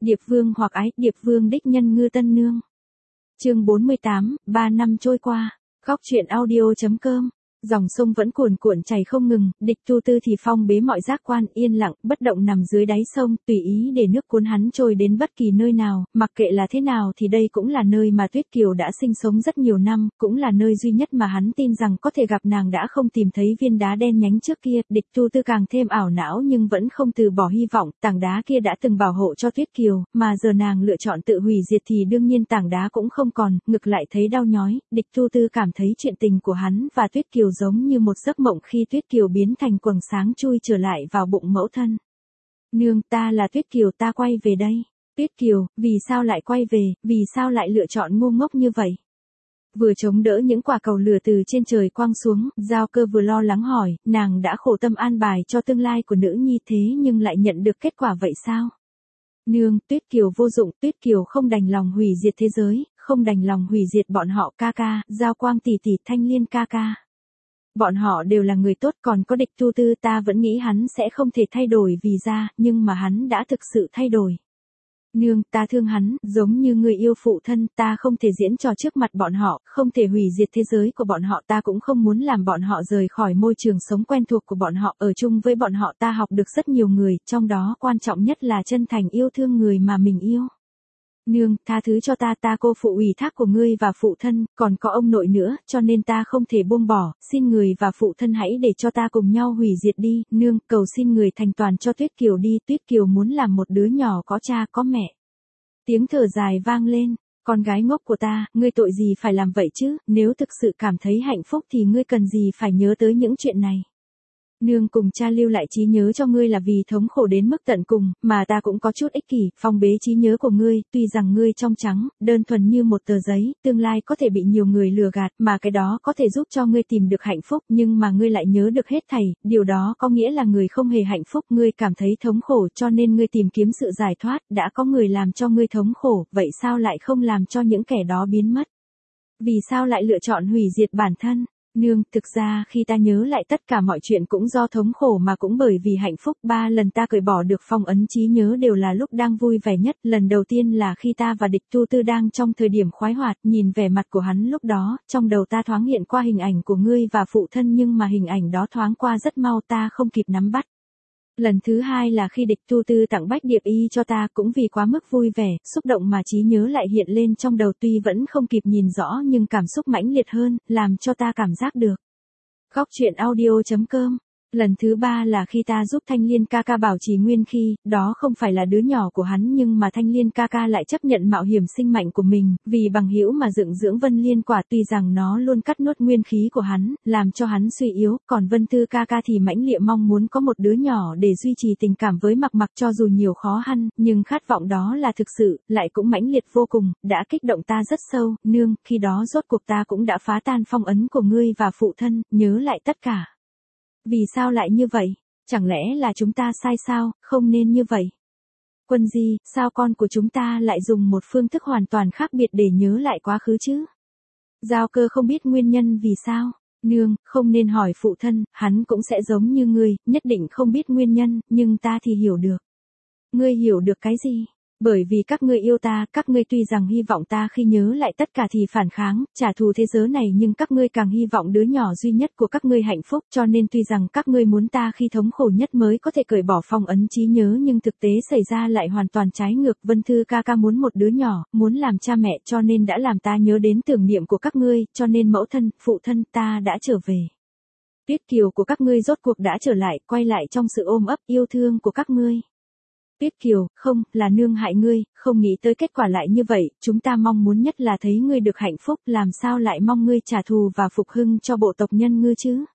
Điệp Vương hoặc ái, Điệp Vương đích nhân Ngư Tân Nương. Chương 48, 3 năm trôi qua. Góc truyện audio.com. Dòng sông vẫn cuồn cuộn chảy không ngừng, Địch Tu Tư thì phong bế mọi giác quan, yên lặng, bất động nằm dưới đáy sông, tùy ý để nước cuốn hắn trôi đến bất kỳ nơi nào, mặc kệ là thế nào thì đây cũng là nơi mà Tuyết Kiều đã sinh sống rất nhiều năm, cũng là nơi duy nhất mà hắn tin rằng có thể gặp nàng đã không tìm thấy viên đá đen nhánh trước kia. Địch Tu Tư càng thêm ảo não nhưng vẫn không từ bỏ hy vọng, tảng đá kia đã từng bảo hộ cho Tuyết Kiều, mà giờ nàng lựa chọn tự hủy diệt thì đương nhiên tảng đá cũng không còn, ngực lại thấy đau nhói. Địch Tu Tư cảm thấy chuyện tình của hắn và Tuyết Kiều giống như một giấc mộng khi Tuyết Kiều biến thành quầng sáng chui trở lại vào bụng mẫu thân. Nương, ta là Tuyết Kiều, ta quay về đây. Tuyết Kiều, vì sao lại quay về, vì sao lại lựa chọn ngu ngốc như vậy? Vừa chống đỡ những quả cầu lửa từ trên trời quăng xuống, Giao Cơ vừa lo lắng hỏi, nàng đã khổ tâm an bài cho tương lai của nữ nhi thế nhưng lại nhận được kết quả vậy sao? Nương, Tuyết Kiều vô dụng, Tuyết Kiều không đành lòng hủy diệt thế giới, không đành lòng hủy diệt bọn họ. Ca ca, Giao Quang tỷ tỷ, Thanh Liên ca ca. Bọn họ đều là người tốt, còn có Địch Tu Tư ta vẫn nghĩ hắn sẽ không thể thay đổi vì ra, nhưng mà hắn đã thực sự thay đổi. Nương, ta thương hắn, giống như người yêu phụ thân, ta không thể diễn trò trước mặt bọn họ, không thể hủy diệt thế giới của bọn họ, ta cũng không muốn làm bọn họ rời khỏi môi trường sống quen thuộc của bọn họ, ở chung với bọn họ ta học được rất nhiều người, trong đó quan trọng nhất là chân thành yêu thương người mà mình yêu. Nương, tha thứ cho ta, ta cô phụ ủy thác của ngươi và phụ thân, còn có ông nội nữa, cho nên ta không thể buông bỏ, xin người và phụ thân hãy để cho ta cùng nhau hủy diệt đi. Nương, cầu xin người thành toàn cho Tuyết Kiều đi, Tuyết Kiều muốn làm một đứa nhỏ có cha có mẹ. Tiếng thở dài vang lên, con gái ngốc của ta, ngươi tội gì phải làm vậy chứ, nếu thực sự cảm thấy hạnh phúc thì ngươi cần gì phải nhớ tới những chuyện này. Nương cùng cha lưu lại trí nhớ cho ngươi là vì thống khổ đến mức tận cùng, mà ta cũng có chút ích kỷ, phong bế trí nhớ của ngươi, tuy rằng ngươi trong trắng, đơn thuần như một tờ giấy, tương lai có thể bị nhiều người lừa gạt, mà cái đó có thể giúp cho ngươi tìm được hạnh phúc, nhưng mà ngươi lại nhớ được hết thảy, điều đó có nghĩa là người không hề hạnh phúc, ngươi cảm thấy thống khổ cho nên ngươi tìm kiếm sự giải thoát, đã có người làm cho ngươi thống khổ, vậy sao lại không làm cho những kẻ đó biến mất? Vì sao lại lựa chọn hủy diệt bản thân? Nương, thực ra khi ta nhớ lại tất cả mọi chuyện cũng do thống khổ mà cũng bởi vì hạnh phúc. 3 lần ta cởi bỏ được phong ấn trí nhớ đều là lúc đang vui vẻ nhất. Lần đầu tiên là khi ta và Địch Tu Tư đang trong thời điểm khoái hoạt, nhìn vẻ mặt của hắn lúc đó, trong đầu ta thoáng hiện qua hình ảnh của ngươi và phụ thân nhưng mà hình ảnh đó thoáng qua rất mau ta không kịp nắm bắt. Lần thứ hai là khi Địch Tu Tư tặng bách điệp y cho ta, cũng vì quá mức vui vẻ, xúc động mà trí nhớ lại hiện lên trong đầu, tuy vẫn không kịp nhìn rõ nhưng cảm xúc mãnh liệt hơn, làm cho ta cảm giác được. Góc truyện audio.com. Lần thứ ba là khi ta giúp Thanh Liên ca ca bảo trì nguyên khí, đó không phải là đứa nhỏ của hắn nhưng mà Thanh Liên ca ca lại chấp nhận mạo hiểm sinh mệnh của mình, vì bằng hữu mà dựng dưỡng Vân Liên quả, tuy rằng nó luôn cắt nuốt nguyên khí của hắn, làm cho hắn suy yếu, còn Vân Tư ca ca thì mãnh liệt mong muốn có một đứa nhỏ để duy trì tình cảm với Mặc Mặc cho dù nhiều khó khăn, nhưng khát vọng đó là thực sự, lại cũng mãnh liệt vô cùng, đã kích động ta rất sâu. Nương, khi đó rốt cuộc ta cũng đã phá tan phong ấn của ngươi và phụ thân, nhớ lại tất cả. Vì sao lại như vậy? Chẳng lẽ là chúng ta sai sao, không nên như vậy? Quân Di, sao con của chúng ta lại dùng một phương thức hoàn toàn khác biệt để nhớ lại quá khứ chứ? Giao Cơ không biết nguyên nhân vì sao. Nương, không nên hỏi phụ thân, hắn cũng sẽ giống như ngươi, nhất định không biết nguyên nhân, nhưng ta thì hiểu được. Ngươi hiểu được cái gì? Bởi vì các ngươi yêu ta, các ngươi tuy rằng hy vọng ta khi nhớ lại tất cả thì phản kháng, trả thù thế giới này nhưng các ngươi càng hy vọng đứa nhỏ duy nhất của các ngươi hạnh phúc, cho nên tuy rằng các ngươi muốn ta khi thống khổ nhất mới có thể cởi bỏ phong ấn trí nhớ nhưng thực tế xảy ra lại hoàn toàn trái ngược. Vân Thư ca ca muốn một đứa nhỏ, muốn làm cha mẹ cho nên đã làm ta nhớ đến tưởng niệm của các ngươi, cho nên mẫu thân, phụ thân ta đã trở về. Tuyết Kiều của các ngươi rốt cuộc đã trở lại, quay lại trong sự ôm ấp yêu thương của các ngươi. Tuyết Kiều, không, là nương hại ngươi, không nghĩ tới kết quả lại như vậy, chúng ta mong muốn nhất là thấy ngươi được hạnh phúc, làm sao lại mong ngươi trả thù và phục hưng cho bộ tộc nhân Ngư chứ?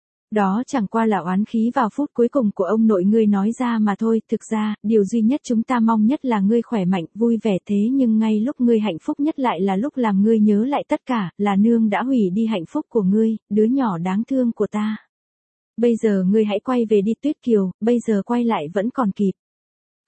Đó chẳng qua là oán khí vào phút cuối cùng của ông nội ngươi nói ra mà thôi, thực ra, điều duy nhất chúng ta mong nhất là ngươi khỏe mạnh, vui vẻ thế nhưng ngay lúc ngươi hạnh phúc nhất lại là lúc làm ngươi nhớ lại tất cả, là nương đã hủy đi hạnh phúc của ngươi, đứa nhỏ đáng thương của ta. Bây giờ ngươi hãy quay về đi Tuyết Kiều, bây giờ quay lại vẫn còn kịp.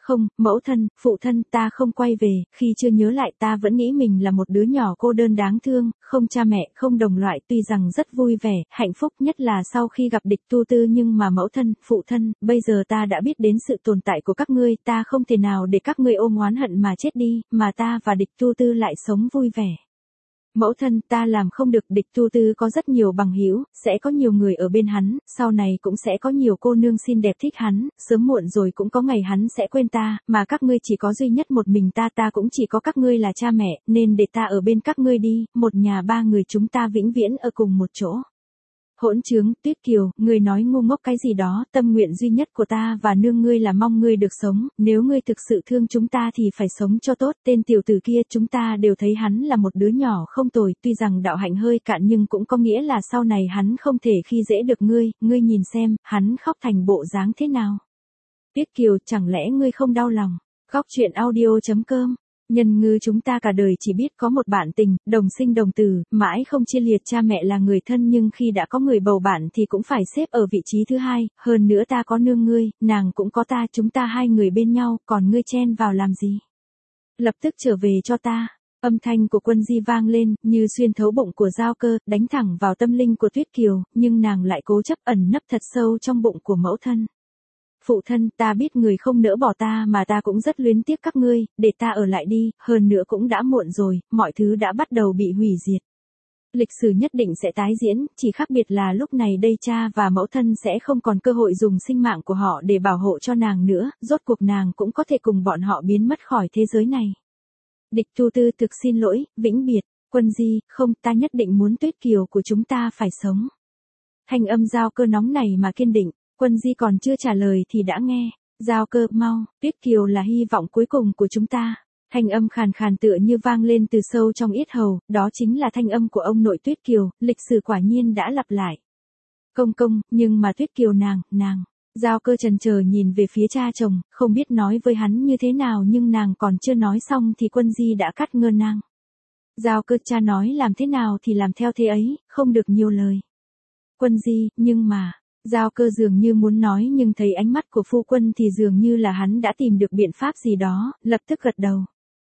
Không, mẫu thân, phụ thân, ta không quay về, khi chưa nhớ lại ta vẫn nghĩ mình là một đứa nhỏ cô đơn đáng thương, không cha mẹ, không đồng loại, tuy rằng rất vui vẻ, hạnh phúc nhất là sau khi gặp Địch Tu Tư, nhưng mà mẫu thân, phụ thân, bây giờ ta đã biết đến sự tồn tại của các ngươi, ta không thể nào để các ngươi ôm oán hận mà chết đi, mà ta và Địch Tu Tư lại sống vui vẻ. Mẫu thân, ta làm không được. Địch Tu Tư có rất nhiều bằng hữu, sẽ có nhiều người ở bên hắn, sau này cũng sẽ có nhiều cô nương xinh đẹp thích hắn, sớm muộn rồi cũng có ngày hắn sẽ quên ta, mà các ngươi chỉ có duy nhất một mình ta, ta cũng chỉ có các ngươi là cha mẹ, nên để ta ở bên các ngươi đi, một nhà ba người chúng ta vĩnh viễn ở cùng một chỗ. Hỗn trướng, Tuyết Kiều, ngươi nói ngu ngốc cái gì đó, tâm nguyện duy nhất của ta và nương ngươi là mong ngươi được sống, nếu ngươi thực sự thương chúng ta thì phải sống cho tốt, tên tiểu tử kia chúng ta đều thấy hắn là một đứa nhỏ không tồi, tuy rằng đạo hạnh hơi cạn nhưng cũng có nghĩa là sau này hắn không thể khi dễ được ngươi, ngươi nhìn xem, hắn khóc thành bộ dáng thế nào. Tuyết Kiều, chẳng lẽ ngươi không đau lòng? Góc truyện audio.com. Nhân Ngư chúng ta cả đời chỉ biết có một bạn tình, đồng sinh đồng tử, mãi không chia liệt, cha mẹ là người thân nhưng khi đã có người bầu bạn thì cũng phải xếp ở vị trí thứ hai, hơn nữa ta có nương ngươi, nàng cũng có ta, chúng ta hai người bên nhau, còn ngươi chen vào làm gì? Lập tức trở về cho ta. Âm thanh của Quân Di vang lên, như xuyên thấu bụng của Giao Cơ, đánh thẳng vào tâm linh của Tuyết Kiều, nhưng nàng lại cố chấp ẩn nấp thật sâu trong bụng của mẫu thân. Phụ thân, ta biết người không nỡ bỏ ta mà ta cũng rất luyến tiếc các ngươi, để ta ở lại đi, hơn nữa cũng đã muộn rồi, mọi thứ đã bắt đầu bị hủy diệt. Lịch sử nhất định sẽ tái diễn, chỉ khác biệt là lúc này đây cha và mẫu thân sẽ không còn cơ hội dùng sinh mạng của họ để bảo hộ cho nàng nữa, rốt cuộc nàng cũng có thể cùng bọn họ biến mất khỏi thế giới này. Địch Tu Tư, thực xin lỗi, vĩnh biệt. Quân Di, không, ta nhất định muốn Tuyết Kiều của chúng ta phải sống. Thanh âm Giao Cơ nóng này mà kiên định. Quân Di còn chưa trả lời thì đã nghe. Giao Cơ, mau, Tuyết Kiều là hy vọng cuối cùng của chúng ta. Thanh âm khàn khàn tựa như vang lên từ sâu trong yết hầu, đó chính là thanh âm của ông nội Tuyết Kiều, lịch sử quả nhiên đã lặp lại. Công công, nhưng mà Tuyết Kiều nàng. Giao Cơ chần chờ nhìn về phía cha chồng, không biết nói với hắn như thế nào, nhưng nàng còn chưa nói xong thì Quân Di đã cắt ngang nàng. Giao Cơ, cha nói làm thế nào thì làm theo thế ấy, không được nhiều lời. Quân Di, nhưng mà... Giao Cơ dường như muốn nói nhưng thấy ánh mắt của phu quân thì dường như là hắn đã tìm được biện pháp gì đó, lập tức gật đầu.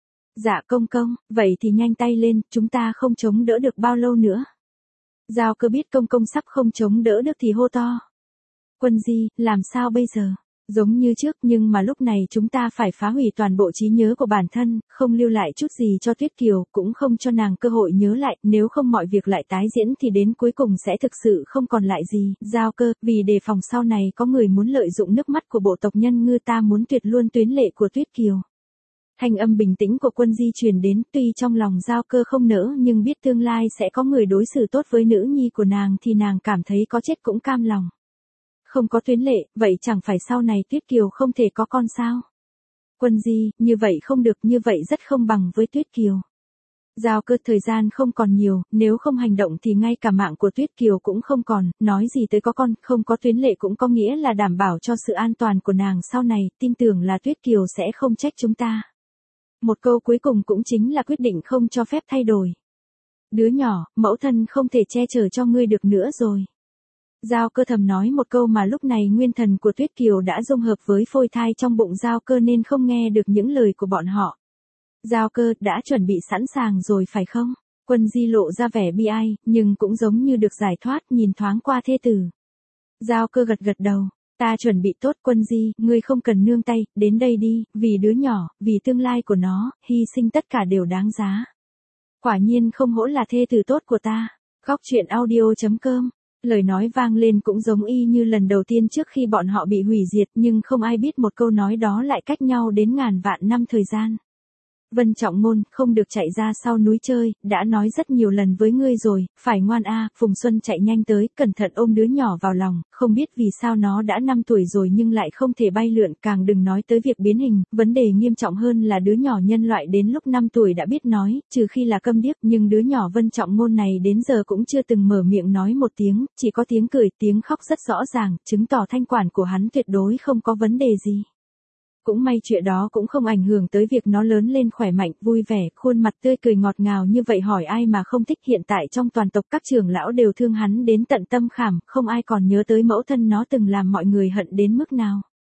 Dạ công công, vậy thì nhanh tay lên, chúng ta không chống đỡ được bao lâu nữa. Giao Cơ biết công công sắp không chống đỡ được thì hô to. Quân Di, làm sao bây giờ? Giống như trước nhưng mà lúc này chúng ta phải phá hủy toàn bộ trí nhớ của bản thân, không lưu lại chút gì cho Tuyết Kiều, cũng không cho nàng cơ hội nhớ lại, nếu không mọi việc lại tái diễn thì đến cuối cùng sẽ thực sự không còn lại gì. Giao Cơ, vì đề phòng sau này có người muốn lợi dụng nước mắt của bộ tộc Nhân Ngư, ta muốn tuyệt luôn tuyến lệ của Tuyết Kiều. Thanh âm bình tĩnh của Quân Di truyền đến, tuy trong lòng Giao Cơ không nỡ nhưng biết tương lai sẽ có người đối xử tốt với nữ nhi của nàng thì nàng cảm thấy có chết cũng cam lòng. Không có tuyến lệ, vậy chẳng phải sau này Tuyết Kiều không thể có con sao? Quân Di, như vậy không được, như vậy rất không bằng với Tuyết Kiều. Giao Cơ, thời gian không còn nhiều, nếu không hành động thì ngay cả mạng của Tuyết Kiều cũng không còn, nói gì tới có con, không có tuyến lệ cũng có nghĩa là đảm bảo cho sự an toàn của nàng sau này, tin tưởng là Tuyết Kiều sẽ không trách chúng ta. Một câu cuối cùng cũng chính là quyết định không cho phép thay đổi. Đứa nhỏ, mẫu thân không thể che chở cho ngươi được nữa rồi. Giao Cơ thầm nói một câu mà lúc này nguyên thần của Tuyết Kiều đã dung hợp với phôi thai trong bụng Giao Cơ nên không nghe được những lời của bọn họ. Giao Cơ, đã chuẩn bị sẵn sàng rồi phải không? Quân Di lộ ra vẻ bi ai, nhưng cũng giống như được giải thoát, nhìn thoáng qua thê tử. Giao Cơ gật gật đầu. Ta chuẩn bị tốt. Quân Di, ngươi không cần nương tay, đến đây đi, vì đứa nhỏ, vì tương lai của nó, hy sinh tất cả đều đáng giá. Quả nhiên không hổ là thê tử tốt của ta. Góc truyện audio.com. Lời nói vang lên cũng giống y như lần đầu tiên trước khi bọn họ bị hủy diệt, nhưng không ai biết một câu nói đó lại cách nhau đến ngàn vạn năm thời gian. Vân Trọng Ngôn, không được chạy ra sau núi chơi, đã nói rất nhiều lần với ngươi rồi, phải ngoan a. Phùng Xuân chạy nhanh tới, cẩn thận ôm đứa nhỏ vào lòng, không biết vì sao nó đã 5 tuổi rồi nhưng lại không thể bay lượn, càng đừng nói tới việc biến hình, vấn đề nghiêm trọng hơn là đứa nhỏ nhân loại đến lúc 5 tuổi đã biết nói, trừ khi là câm điếc, nhưng đứa nhỏ Vân Trọng Ngôn này đến giờ cũng chưa từng mở miệng nói một tiếng, chỉ có tiếng cười, tiếng khóc rất rõ ràng, chứng tỏ thanh quản của hắn tuyệt đối không có vấn đề gì. Cũng may chuyện đó cũng không ảnh hưởng tới việc nó lớn lên khỏe mạnh, vui vẻ, khuôn mặt tươi cười ngọt ngào như vậy hỏi ai mà không thích. Hiện tại trong toàn tộc các trưởng lão đều thương hắn đến tận tâm khảm, không ai còn nhớ tới mẫu thân nó từng làm mọi người hận đến mức nào.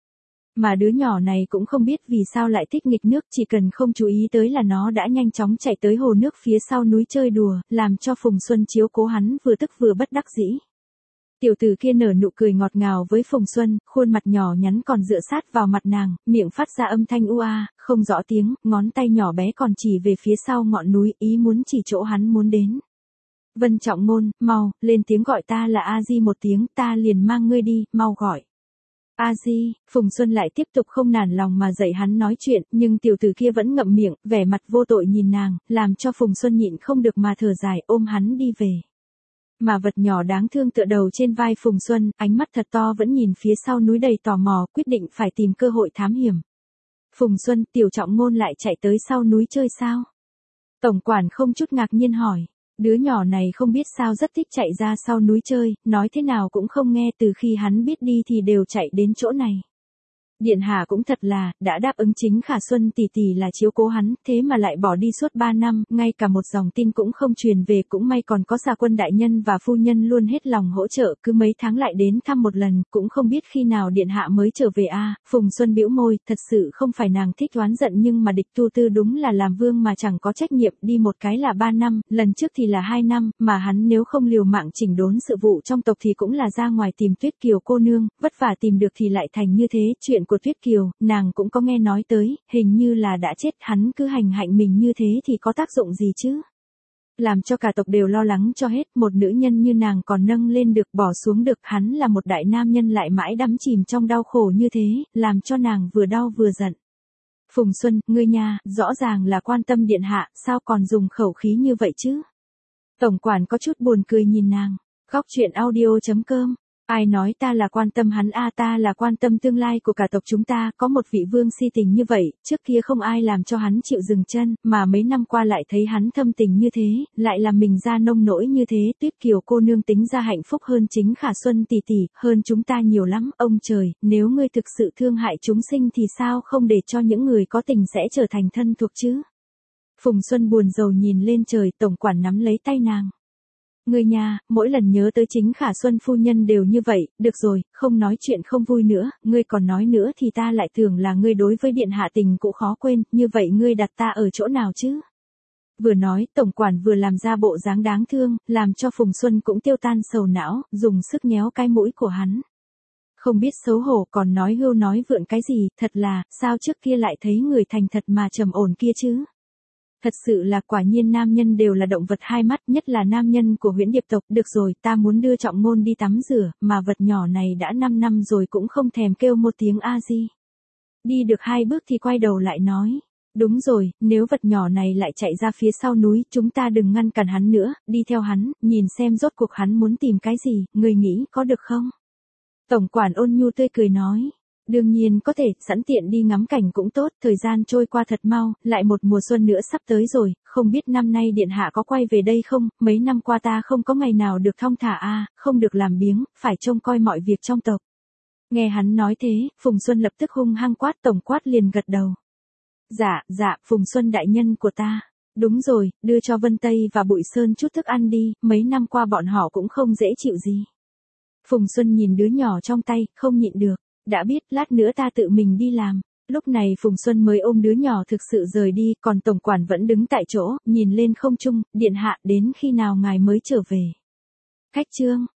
Mà đứa nhỏ này cũng không biết vì sao lại thích nghịch nước, chỉ cần không chú ý tới là nó đã nhanh chóng chạy tới hồ nước phía sau núi chơi đùa, làm cho Phùng Xuân chiếu cố hắn vừa tức vừa bất đắc dĩ. Tiểu tử kia nở nụ cười ngọt ngào với Phùng Xuân, khuôn mặt nhỏ nhắn còn dựa sát vào mặt nàng, miệng phát ra âm thanh u a, không rõ tiếng, ngón tay nhỏ bé còn chỉ về phía sau ngọn núi, ý muốn chỉ chỗ hắn muốn đến. Vân Trọng Ngôn, mau, lên tiếng gọi ta là A Di một tiếng, ta liền mang ngươi đi, mau gọi. A Di, Phùng Xuân lại tiếp tục không nản lòng mà dạy hắn nói chuyện, nhưng tiểu tử kia vẫn ngậm miệng, vẻ mặt vô tội nhìn nàng, làm cho Phùng Xuân nhịn không được mà thở dài, ôm hắn đi về. Mà vật nhỏ đáng thương tựa đầu trên vai Phùng Xuân, ánh mắt thật to vẫn nhìn phía sau núi đầy tò mò, quyết định phải tìm cơ hội thám hiểm. Phùng Xuân, Tiểu Trọng Ngôn lại chạy tới sau núi chơi sao? Tổng quản không chút ngạc nhiên hỏi. Đứa nhỏ này không biết sao rất thích chạy ra sau núi chơi, nói thế nào cũng không nghe, từ khi hắn biết đi thì đều chạy đến chỗ này. Điện hạ cũng thật là, đã đáp ứng Chính Khả Xuân tỷ tỷ là chiếu cố hắn, thế mà lại bỏ đi suốt 3 năm, ngay cả một dòng tin cũng không truyền về, cũng may còn có Gia Quân đại nhân và phu nhân luôn hết lòng hỗ trợ, cứ mấy tháng lại đến thăm một lần, cũng không biết khi nào điện hạ mới trở về a. Phùng Xuân bĩu môi, thật sự không phải nàng thích oán giận, nhưng mà Địch Tu Tư đúng là làm vương mà chẳng có trách nhiệm, đi một cái là 3 năm, lần trước thì là 2 năm, mà hắn nếu không liều mạng chỉnh đốn sự vụ trong tộc thì cũng là ra ngoài tìm Tuyết Kiều cô nương, vất vả tìm được thì lại thành như thế. Chuyện của Tuyết Kiều, nàng cũng có nghe nói tới, hình như là đã chết, hắn cứ hành hạnh mình như thế thì có tác dụng gì chứ? Làm cho cả tộc đều lo lắng cho hết, một nữ nhân như nàng còn nâng lên được bỏ xuống được, hắn là một đại nam nhân lại mãi đắm chìm trong đau khổ như thế, làm cho nàng vừa đau vừa giận. Phùng Xuân, ngươi nha, rõ ràng là quan tâm điện hạ, sao còn dùng khẩu khí như vậy chứ? Tổng quản có chút buồn cười nhìn nàng. Góc truyện audio.com. Ai nói ta là quan tâm hắn a, ta là quan tâm tương lai của cả tộc chúng ta, có một vị vương si tình như vậy, trước kia không ai làm cho hắn chịu dừng chân, mà mấy năm qua lại thấy hắn thâm tình như thế, lại làm mình ra nông nỗi như thế. Tuyết Kiều cô nương tính ra hạnh phúc hơn Chính Khả Xuân tỷ tỷ, hơn chúng ta nhiều lắm, ông trời, nếu ngươi thực sự thương hại chúng sinh thì sao không để cho những người có tình sẽ trở thành thân thuộc chứ? Phùng Xuân buồn rầu nhìn lên trời, tổng quản nắm lấy tay nàng. Ngươi nha, mỗi lần nhớ tới Chính Khả Xuân phu nhân đều như vậy, được rồi, không nói chuyện không vui nữa, ngươi còn nói nữa thì ta lại tưởng là ngươi đối với điện hạ tình cũng khó quên, như vậy ngươi đặt ta ở chỗ nào chứ? Vừa nói, tổng quản vừa làm ra bộ dáng đáng thương, làm cho Phùng Xuân cũng tiêu tan sầu não, dùng sức nhéo cái mũi của hắn. Không biết xấu hổ còn nói hưu nói vượn cái gì, thật là, sao trước kia lại thấy người thành thật mà trầm ổn kia chứ? Thật sự là quả nhiên nam nhân đều là động vật hai mắt, nhất là nam nhân của Huyễn Điệp tộc. Được rồi, ta muốn đưa Trọng Ngôn đi tắm rửa, mà vật nhỏ này đã 5 năm rồi cũng không thèm kêu một tiếng a di. Đi được 2 bước thì quay đầu lại nói. Đúng rồi, nếu vật nhỏ này lại chạy ra phía sau núi, chúng ta đừng ngăn cản hắn nữa, đi theo hắn, nhìn xem rốt cuộc hắn muốn tìm cái gì, người nghĩ có được không? Tổng quản ôn nhu tươi cười nói. Đương nhiên có thể, sẵn tiện đi ngắm cảnh cũng tốt, thời gian trôi qua thật mau, lại một mùa xuân nữa sắp tới rồi, không biết năm nay điện hạ có quay về đây không, mấy năm qua ta không có ngày nào được thong thả a, không được làm biếng, phải trông coi mọi việc trong tộc. Nghe hắn nói thế, Phùng Xuân lập tức hung hăng quát, tổng quát liền gật đầu. Dạ, Phùng Xuân đại nhân của ta. Đúng rồi, đưa cho Vân Tây và Bụi Sơn chút thức ăn đi, mấy năm qua bọn họ cũng không dễ chịu gì. Phùng Xuân nhìn đứa nhỏ trong tay, không nhịn được. Đã biết, lát nữa ta tự mình đi làm. Lúc này Phùng Xuân mới ôm đứa nhỏ thực sự rời đi, còn tổng quản vẫn đứng tại chỗ, nhìn lên không trung, điện hạ, đến khi nào ngài mới trở về? Khách trương,